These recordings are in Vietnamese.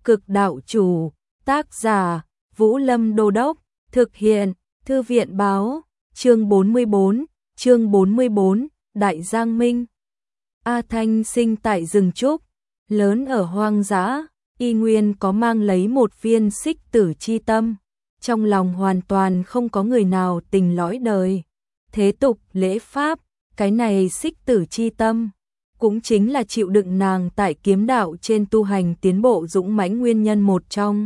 Cực đạo chủ, tác giả, Vũ Lâm Đô Đốc, thực hiện, Thư viện báo, chương 44, Đại Giang Minh. A Thanh sinh tại rừng trúc, lớn ở hoang dã, y nguyên có mang lấy một viên xích tử chi tâm, trong lòng hoàn toàn không có người nào tình lõi đời. Thế tục lễ pháp, cái này xích tử chi tâm cũng chính là chịu đựng nàng tại kiếm đạo trên tu hành tiến bộ dũng mãnh nguyên nhân một trong.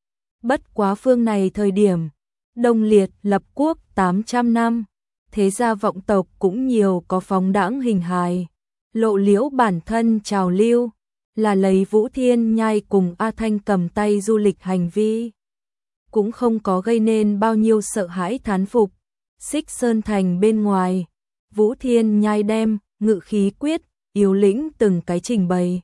Bất quá phương này thời điểm, Đông Liệt lập quốc 800 năm, thế gia vọng tộc cũng nhiều có phóng đãng hình hài, lộ liễu bản thân trào lưu, là lấy Vũ Thiên Nhai cùng A Thanh cầm tay du lịch hành vi. Cũng không có gây nên bao nhiêu sợ hãi thán phục. Xích Sơn Thành bên ngoài, Vũ Thiên Nhai đem ngự khí quyết, yếu lĩnh từng cái trình bày.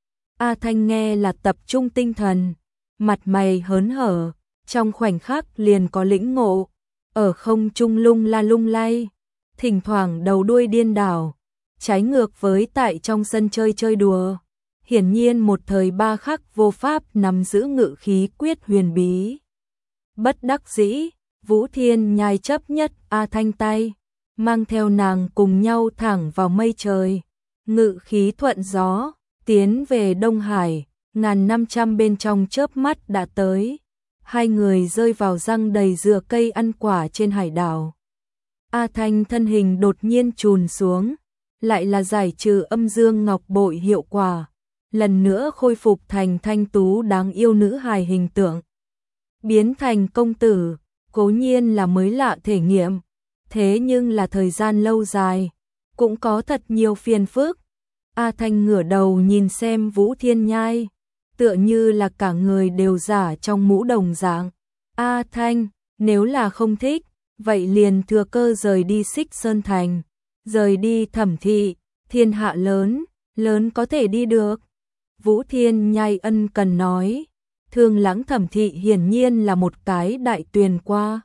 A Thanh nghe là tập trung tinh thần, mặt mày hớn hở, trong khoảnh khắc liền có lĩnh ngộ, ở không trung lung la lung lay, thỉnh thoảng đầu đuôi điên đảo, trái ngược với tại trong sân chơi đùa. Hiển nhiên một thời ba khắc vô pháp nắm giữ ngự khí quyết huyền bí. Bất đắc dĩ, Vũ Thiên Nhai chấp nhất A Thanh tay, mang theo nàng cùng nhau thẳng vào mây trời. Ngự khí thuận gió, tiến về Đông Hải, 1500 bên trong chớp mắt đã tới. Hai người rơi vào răng đầy dừa cây ăn quả trên hải đảo. A Thanh thân hình đột nhiên chùn xuống, lại là giải trừ âm dương ngọc bội hiệu quả, lần nữa khôi phục thành thanh tú đáng yêu nữ hài hình tượng. Biến thành công tử, cố nhiên là mới lạ thể nghiệm, thế nhưng là thời gian lâu dài, cũng có thật nhiều phiền phức. A Thanh ngửa đầu nhìn xem Vũ Thiên Nhai, tựa như là cả người đều giả trong mũ đồng dạng. A Thanh, nếu là không thích, vậy liền thừa cơ rời đi Xích Sơn Thành, rời đi Thẩm thị, thiên hạ lớn, lớn có thể đi được. Vũ Thiên Nhai ân cần nói, Thương Lãng Thẩm thị hiển nhiên là một cái đại tuyền qua.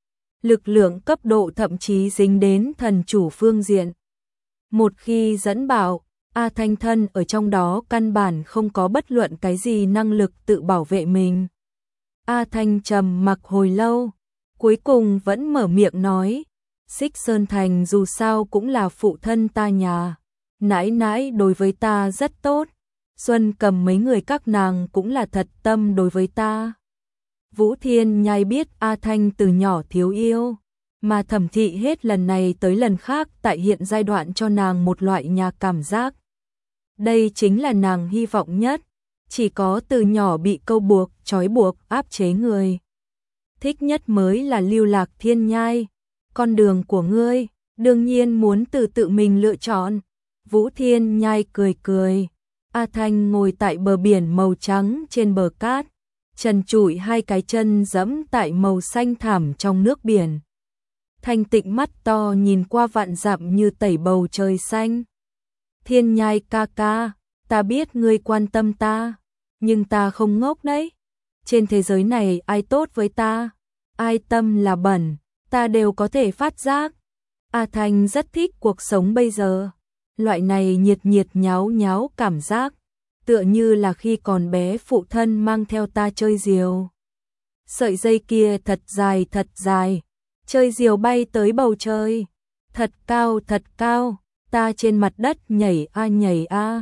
Lực lượng cấp độ thậm chí dính đến thần chủ phương diện. Một khi dẫn bảo, A Thanh thân ở trong đó căn bản không có bất luận cái gì năng lực tự bảo vệ mình. A Thanh trầm mặc hồi lâu, cuối cùng vẫn mở miệng nói, Xích Sơn Thành dù sao cũng là phụ thân ta nhà, nãi nãi đối với ta rất tốt, Xuân Cầm mấy người các nàng cũng là thật tâm đối với ta. Vũ Thiên Nhai biết A Thanh từ nhỏ thiếu yêu, mà Thẩm thị hết lần này tới lần khác tại hiện giai đoạn cho nàng một loại nhà cảm giác. Đây chính là nàng hy vọng nhất, chỉ có từ nhỏ bị câu buộc, trói buộc, áp chế người. Thích nhất mới là Lưu Lạc Thiên Nhai, con đường của ngươi, đương nhiên muốn tự mình lựa chọn. Vũ Thiên Nhai cười cười, A Thanh ngồi tại bờ biển màu trắng trên bờ cát, trần trụi hai cái chân dẫm tại màu xanh thẳm trong nước biển. Thanh tịnh mắt to nhìn qua vạn dặm như tẩy bầu trời xanh. Thiên Nhai ca ca, ta biết ngươi quan tâm ta, nhưng ta không ngốc đấy. Trên thế giới này ai tốt với ta, ai tâm là bẩn, ta đều có thể phát giác. A Thanh rất thích cuộc sống bây giờ, loại này nhiệt nháo nháo cảm giác, tựa như là khi còn bé phụ thân mang theo ta chơi diều. Sợi dây kia thật dài, chơi diều bay tới bầu trời, thật cao, ta trên mặt đất nhảy a.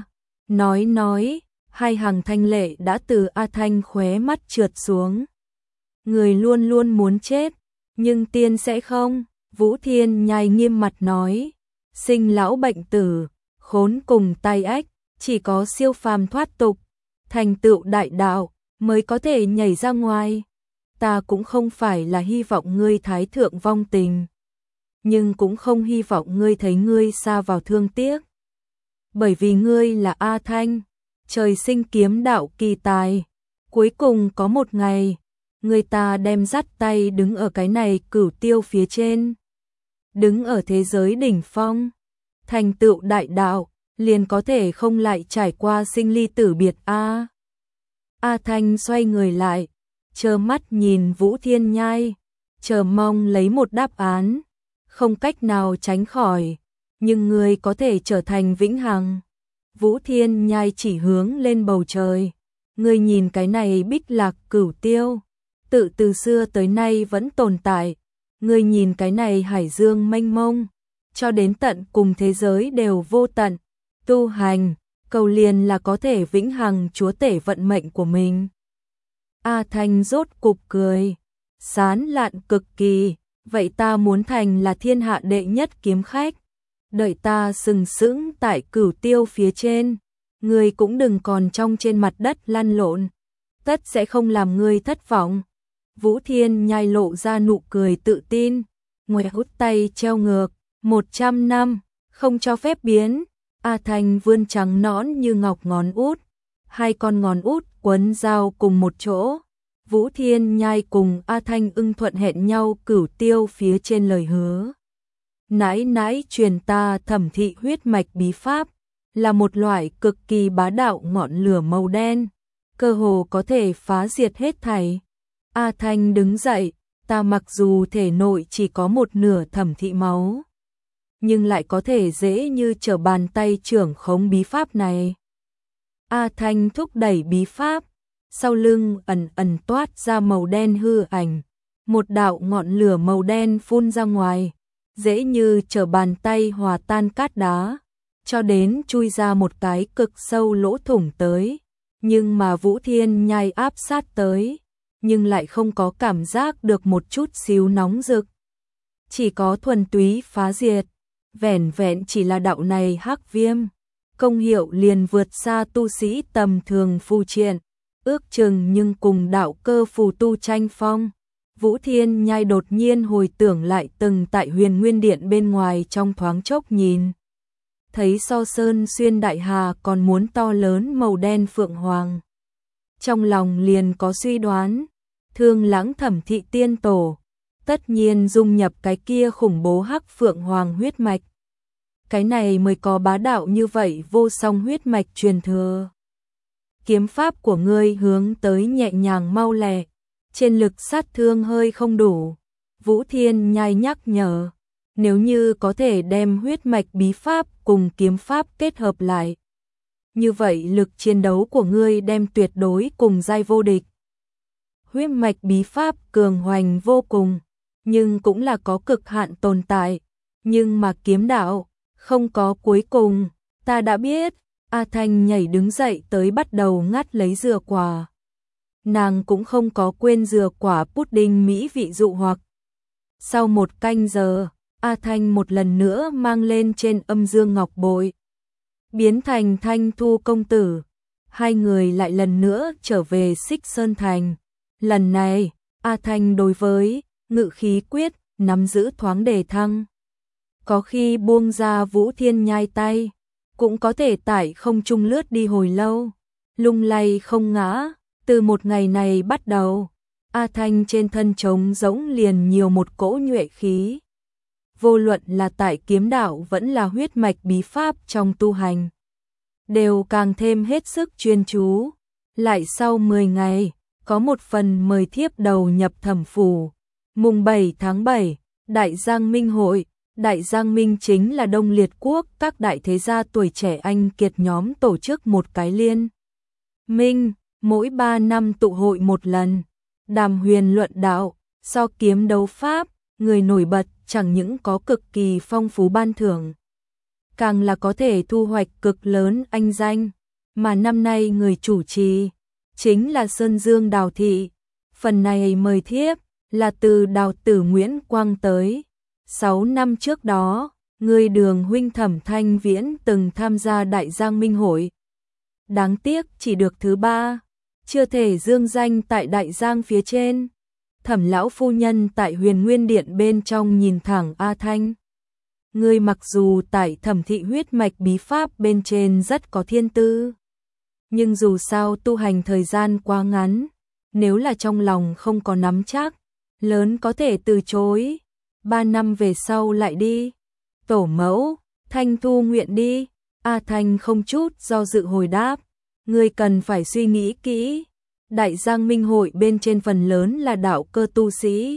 Nói, hai hàng thanh lệ đã từ A Thanh khóe mắt trượt xuống. Người luôn luôn muốn chết, nhưng tiên sẽ không. Vũ Thiên Nhai nghiêm mặt nói, sinh lão bệnh tử, khốn cùng tai ách, chỉ có siêu phàm thoát tục, thành tựu đại đạo mới có thể nhảy ra ngoài. Ta cũng không phải là hy vọng ngươi thái thượng vong tình, nhưng cũng không hy vọng ngươi thấy ngươi xa vào thương tiếc. Bởi vì ngươi là A Thanh, trời sinh kiếm đạo kỳ tài, cuối cùng có một ngày, người ta đem dắt tay đứng ở cái này cửu tiêu phía trên, đứng ở thế giới đỉnh phong, thành tựu đại đạo, liền có thể không lại trải qua sinh ly tử biệt a. A Thanh xoay người lại, trơ mắt nhìn Vũ Thiên Nhai, chờ mong lấy một đáp án, không cách nào tránh khỏi, nhưng người có thể trở thành vĩnh hằng. Vũ Thiên Nhai chỉ hướng lên bầu trời, Ngươi nhìn cái này Bích Lạc Cửu Tiêu, tự từ xưa tới nay vẫn tồn tại. Ngươi nhìn cái này hải dương mênh mông, cho đến tận cùng thế giới đều vô tận. Tu hành, cầu liền là có thể vĩnh hằng chúa tể vận mệnh của mình. A Thanh rốt cục cười, sán lạn cực kỳ, vậy ta muốn thành là thiên hạ đệ nhất kiếm khách. Đợi ta sừng sững tại Cửu Tiêu phía trên, ngươi cũng đừng còn trong trên mặt đất lăn lộn, tất sẽ không làm ngươi thất vọng. Vũ Thiên Nhai lộ ra nụ cười tự tin, ngoe hút tay treo ngược, 100 năm, không cho phép biến. A Thanh vươn trắng nõn như ngọc ngón út, hai con ngón út quấn dao cùng một chỗ. Vũ Thiên Nhai cùng A Thanh ưng thuận hẹn nhau Cửu Tiêu phía trên lời hứa. Nãi nãi truyền ta Thẩm thị huyết mạch bí pháp, là một loại cực kỳ bá đạo ngọn lửa màu đen, cơ hồ có thể phá diệt hết thảy. A Thanh đứng dậy, ta mặc dù thể nội chỉ có một nửa Thẩm thị máu, nhưng lại có thể dễ như trở bàn tay trưởng khống bí pháp này. A Thanh thúc đẩy bí pháp, sau lưng ẩn ẩn toát ra màu đen hư ảnh, một đạo ngọn lửa màu đen phun ra ngoài, dễ như trở bàn tay hòa tan cát đá, cho đến chui ra một cái cực sâu lỗ thủng tới. Nhưng mà Vũ Thiên Nhai áp sát tới, nhưng lại không có cảm giác được một chút xíu nóng rực, chỉ có thuần túy phá diệt. Vẻn vẹn chỉ là đạo này hắc viêm, công hiệu liền vượt xa tu sĩ tầm thường phù triện, ước chừng nhưng cùng đạo cơ phù tu tranh phong. Vũ Thiên Nhai đột nhiên hồi tưởng lại từng tại Huyền Nguyên Điện bên ngoài trong thoáng chốc nhìn thấy so sơn xuyên đại hà còn muốn to lớn màu đen phượng hoàng. Trong lòng liền có suy đoán, Thương Lãng Thẩm thị tiên tổ tất nhiên dung nhập cái kia khủng bố hắc phượng hoàng huyết mạch. Cái này mới có bá đạo như vậy vô song huyết mạch truyền thừa. Kiếm pháp của ngươi hướng tới nhẹ nhàng mau lẹ, trên lực sát thương hơi không đủ. Vũ Thiên Nhai nhắc nhở, nếu như có thể đem huyết mạch bí pháp cùng kiếm pháp kết hợp lại, như vậy lực chiến đấu của ngươi đem tuyệt đối cùng giai vô địch. Huyết mạch bí pháp cường hoành vô cùng, nhưng cũng là có cực hạn tồn tại, nhưng mà kiếm đạo không có cuối cùng. Ta đã biết. A Thanh nhảy đứng dậy tới bắt đầu ngắt lấy dừa quả. Nàng cũng không có quên dừa quả pudding mỹ vị dụ hoặc. Sau một canh giờ, A Thanh một lần nữa mang lên trên âm dương ngọc bội, biến thành Thanh Thu công tử. Hai người lại lần nữa trở về Xích Sơn Thành. Lần này, A Thanh đối với ngự khí quyết nắm giữ thoáng đề thăng. Có khi buông ra Vũ Thiên Nhai tay, cũng có thể tại không trung lướt đi hồi lâu, lung lay không ngã. Từ một ngày này bắt đầu, A Thanh trên thân trống rỗng liền nhiều một cỗ nhuệ khí. Vô luận là tại kiếm đạo vẫn là huyết mạch bí pháp trong tu hành, đều càng thêm hết sức chuyên chú. Lại sau 10 ngày, có một phần mời thiếp đầu nhập Thẩm phủ. Mùng 7 tháng 7, Đại Giang Minh hội. Đại Giang Minh chính là Đông Liệt quốc các đại thế gia tuổi trẻ anh kiệt nhóm tổ chức một cái liên minh, mỗi 3 năm tụ hội một lần, đàm huyền luận đạo, so kiếm đấu pháp. Người nổi bật chẳng những có cực kỳ phong phú ban thưởng, càng là có thể thu hoạch cực lớn anh danh. Mà năm nay người chủ trì chính là Sơn Dương Đào Thị. Phần này mời thiếp là từ Đào tử Nguyễn Quang tới. 6 năm trước đó, người Đường huynh Thẩm Thanh Viễn từng tham gia Đại Giang Minh hội. Đáng tiếc chỉ được thứ 3, chưa thể dương danh tại Đại Giang phía trên. Thẩm lão phu nhân tại Huyền Nguyên Điện bên trong nhìn thẳng A Thanh. Ngươi mặc dù tại Thẩm thị huyết mạch bí pháp bên trên rất có thiên tư, nhưng dù sao tu hành thời gian quá ngắn, nếu là trong lòng không có nắm chắc, lớn có thể từ chối. 3 năm về sau lại đi. Tổ mẫu, Thanh Thu nguyện đi. A Thanh không chút do dự hồi đáp, ngươi cần phải suy nghĩ kỹ. Đại Giang Minh hội bên trên phần lớn là đạo cơ tu sĩ.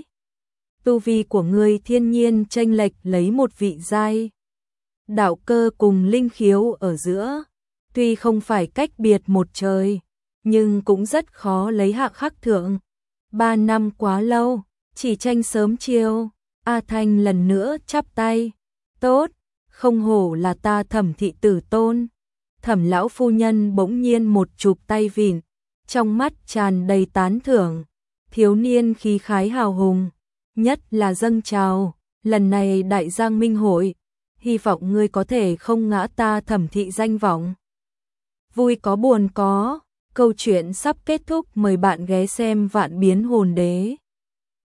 Tu vi của ngươi thiên nhiên chênh lệch lấy một vị giai. Đạo cơ cùng linh khiếu ở giữa, tuy không phải cách biệt một trời, nhưng cũng rất khó lấy hạ khắc thượng. 3 năm quá lâu, chỉ tranh sớm chiều. A Thanh lần nữa chắp tay. Tốt, không hổ là ta Thẩm thị tử tôn. Thẩm lão phu nhân bỗng nhiên một chụp tay vịn, trong mắt tràn đầy tán thưởng. Thiếu niên khí khái hào hùng, nhất là dâng trào, lần này đại giang minh hội, hy vọng ngươi có thể không ngã ta Thẩm thị danh vọng. Vui có buồn có, câu chuyện sắp kết thúc, mời bạn ghé xem Vạn Biến Hồn Đế.